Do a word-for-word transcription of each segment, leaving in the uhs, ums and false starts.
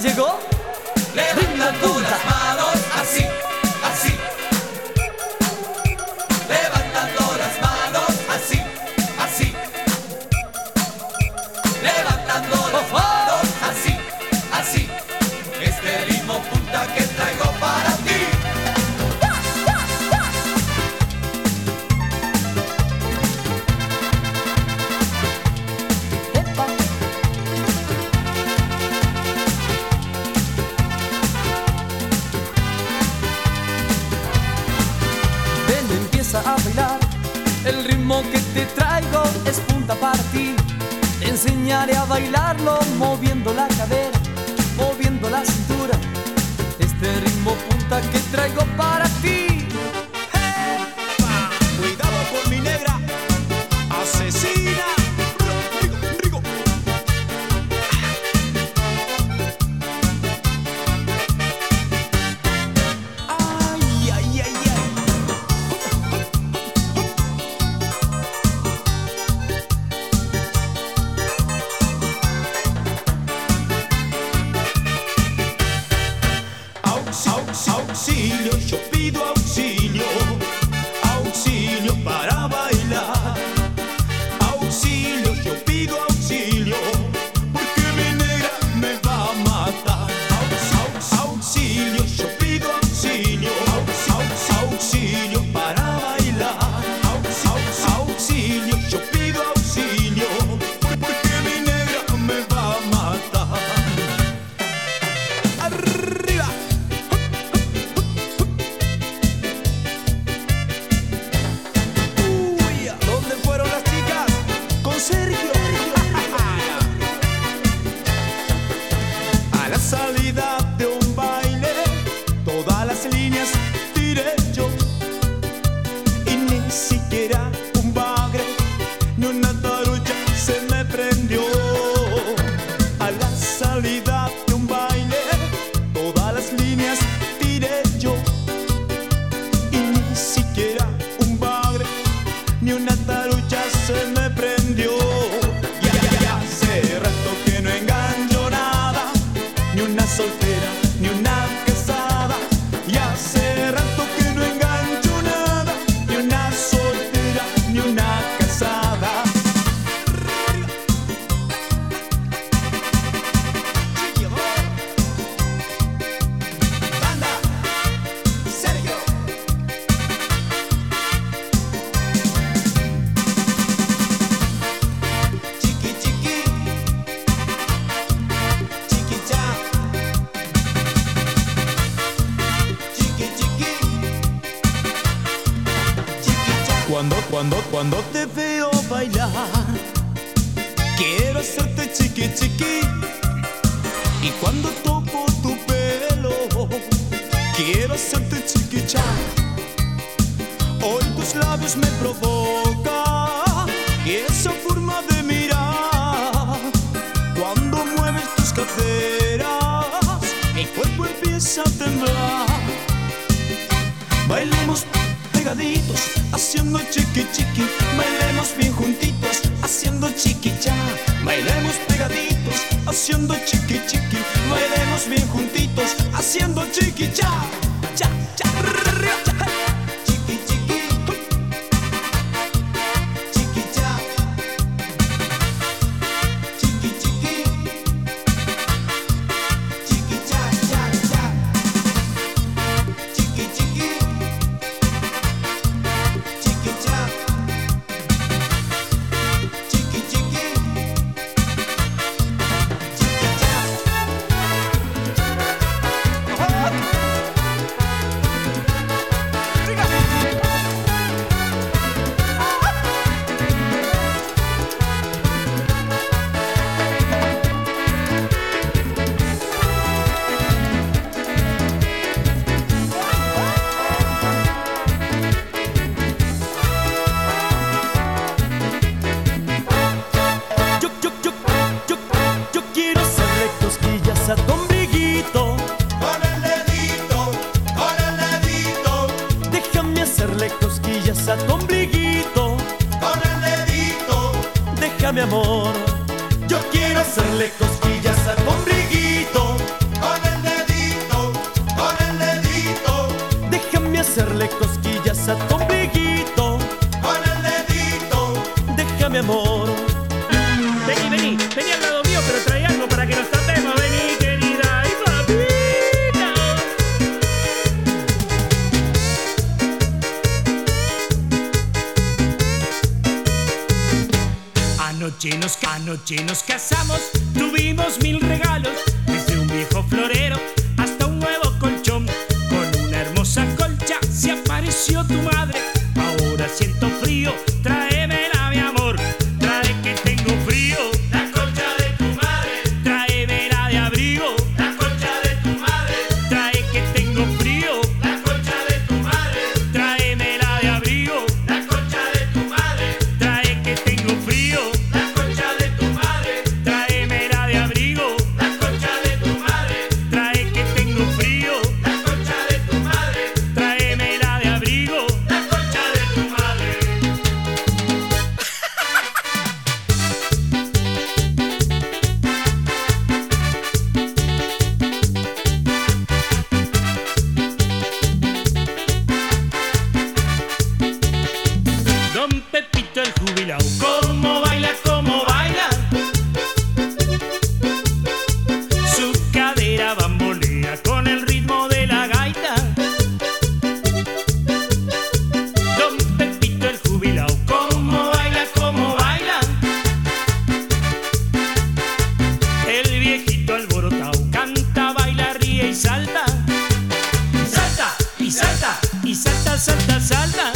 llegó Levantando las manos, así, así. Levantando las manos, así, así. Levantando las manos, así, así. Este ritmo punta que traigo para ti. A bailar, el ritmo que te traigo es punta para ti. Te enseñaré a bailarlo moviendo la cadera, moviendo la cintura. Este ritmo punta que traigo para ti. Hey. Cuidado con mi negra asesina. Rico, rico. Ay, ay, ay, ay. Auxilio, yo pido auxilio, auxilio para bailar. Auxilio, yo pido auxilio, porque mi negra me va a matar. Aux, auxilio, yo pido auxilio, aux, auxilio para bailar. Aux, auxilio, yo pido auxilio, porque mi negra me va a matar. Arriba. Sergio. A la salida de un baile, todas las líneas tiré yo, y ni siquiera un bagre ni una tarulla se me prendió. A la salida de un baile, todas las líneas tiré yo, y ni siquiera un bagre ni una tarulla se me prendió. Ya, ya, ya, hace rato que no engancho nada, ni una soltera, ni una casada. Y hace rato que no engancho nada, ni una soltera, ni una casada. Banda, Sergio. Cuando, cuando, cuando te veo bailar, quiero hacerte chiqui chiqui. Y cuando toco tu pelo, quiero hacerte chiqui cha. Hoy tus labios me provocan y esa forma de mirar. Cuando mueves tus caderas, mi cuerpo empieza a temblar. Bailemos pegaditos, haciendo chiqui chiqui. Bailemos bien juntitos, haciendo chiqui cha. Bailemos pegaditos, haciendo chiqui chiqui. Bailemos bien juntitos, haciendo chiqui cha. Cha, cha, cha. Chiqui chiqui. Chiqui cha. Chiqui chiqui. Chiqui cha, cha, cha. Chiqui chiqui. Chiqui cha. Chiqui chiqui. Chiqui cha. Yo, yo, yo, yo, yo quiero hacerle cosquillas a tu ombliguito. Con el dedito, con el dedito. Déjame hacerle cosquillas a tu ombliguito. Con el dedito. Déjame, amor. Yo quiero hacerle cosquillas a tu ombliguito. hacerle cosquillas a tu ombliguito con el dedito. Déjame, amor. Vení, vení, vení al lado mío, pero trae algo para que nos tapemos. Vení, querida, y papita. Anoche nos, anoche nos casamos, tuvimos mil regalos, desde un viejo florero hasta un nuevo colchón. Con una hermosa colcha se apareció tu madre. Ahora siento frío, tráemela, mi amor. Trae que tengo frío. La colcha de tu madre. Tráemela de abrigo. La colcha de tu madre. Trae que tengo frío. La colcha de tu madre. Tráemela de abrigo. La colcha de tu madre. Trae que tengo frío. La colcha de tu madre. Tráemela de abrigo. La colcha de tu madre. Trae que tengo frío. La colcha de tu madre. Tráemela de abrigo. La colcha de tu madre. Don Pepito el jubilao, ¿cómo baila, cómo baila? Su cadera bambolea con el ritmo de la gaita. Don Pepito el jubilao, ¿cómo baila, cómo baila? El viejito alborotao canta, baila, ríe y salta. Salta y salta y salta, salta, salta.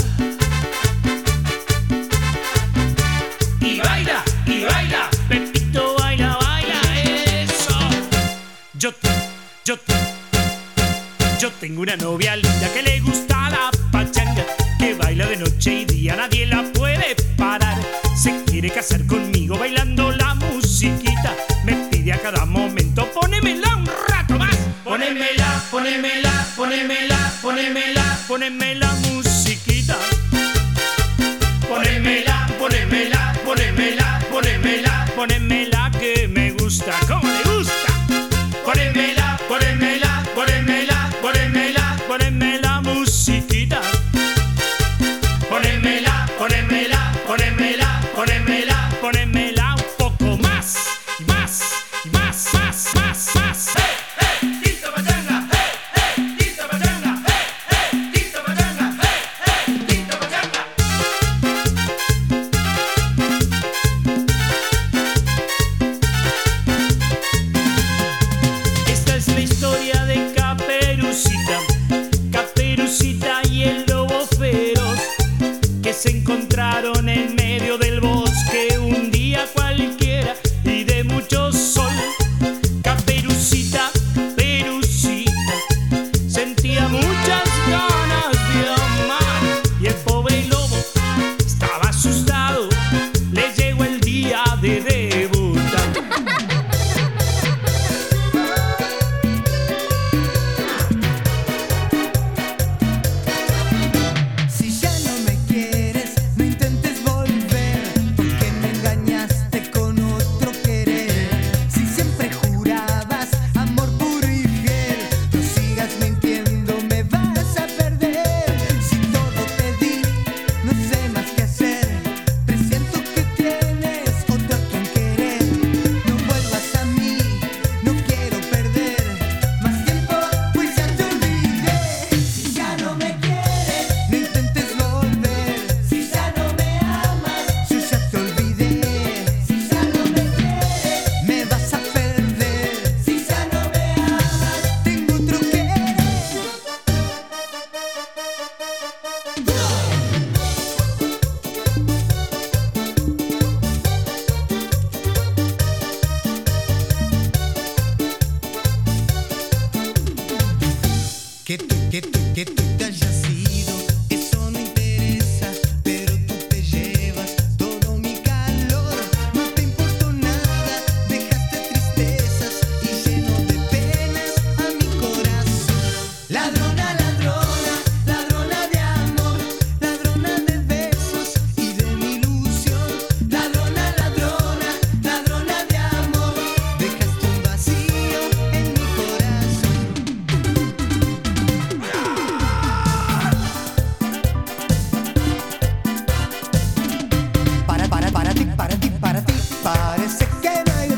Y baila, y baila, Pepito baila, baila, eso. Yo, yo, yo tengo una novia linda que le gusta la pachanga, que baila de noche y día, nadie la puede parar. Se quiere casar conmigo bailando la musiquita, me pide a cada momento, ponémela un rato más. Ponémela, ponémela, ponémela, ponémela, ponémela la musiquita. Ponémela, ponémela, ponémela, ponémela, ponémela que me gusta, como le gusta. Ponémela, ponémela, ponémela, ponémela, ponémela musiquita. Ponémela, ponémela, ponémela, ponémela, ponémela un poco más, y más, y más, más, más, más. ¡Hey, hey! ¡Listo, pachanga! ¡Hey, hey! ¡Listo, pachanga! ¡Hey, hey! ¡Listo, pachanga! ¡Hey, hey! ¡Listo, pachanga!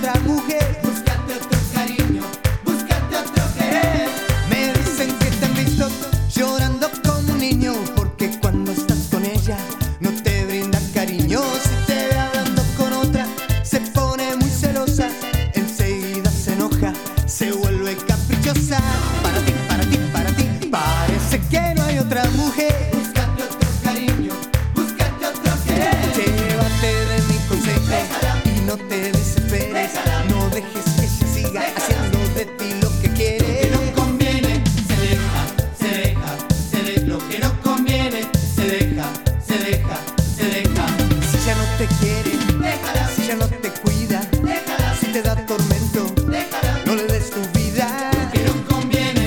otra mujer. Búscate otro cariño, búscate otro querer. Me dicen que te han visto llorando como un niño, porque cuando estás con ella no te brinda cariño. Si te ve hablando con otra se pone muy celosa, enseguida se enoja, se vuelve caprichosa. Para ti, para ti, para ti, parece que no hay otra mujer. Búscate otro cariño, búscate otro querer. Llévate de mi consejo Déjala. y no te desesperes. Déjala. No dejes que ella siga Déjala. haciendo de ti lo que Lo quiere. que no conviene, se deja, se deja, se deja. Lo que no conviene, se deja, se deja, se deja. Si ya no te quiere, Déjala, si ya no te cuida, déjala, si te da tormento, déjala. no le des tu vida. Lo que no conviene.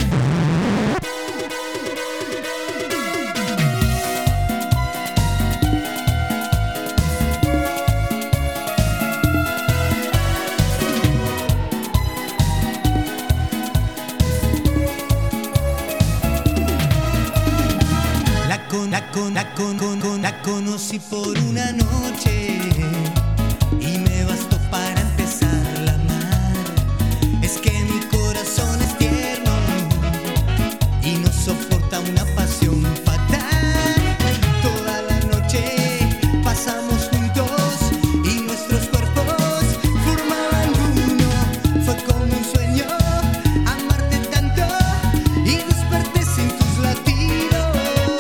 La con, la con, la con, con, con, la conocí por una noche y me bastó para empezarla a amar. Es que mi corazón es tierno y no soporta una pasión fatal. Toda la noche pasamos juntos y nuestros cuerpos formaban uno. Fue como un sueño amarte tanto y desperté sin tus latidos.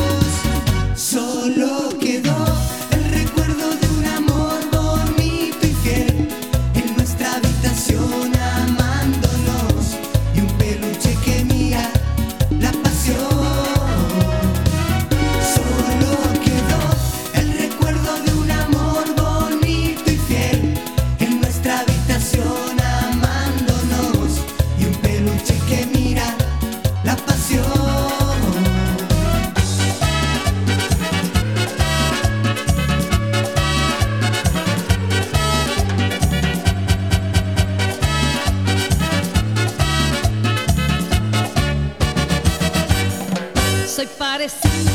Solo quedó el recuerdo de un amor bonito y fiel en nuestra habitación amándonos y un peluche que mira la pasión. Solo quedó el recuerdo de un amor bonito y fiel en nuestra habitación amándonos y un peluche que mira la pasión. Soy parecida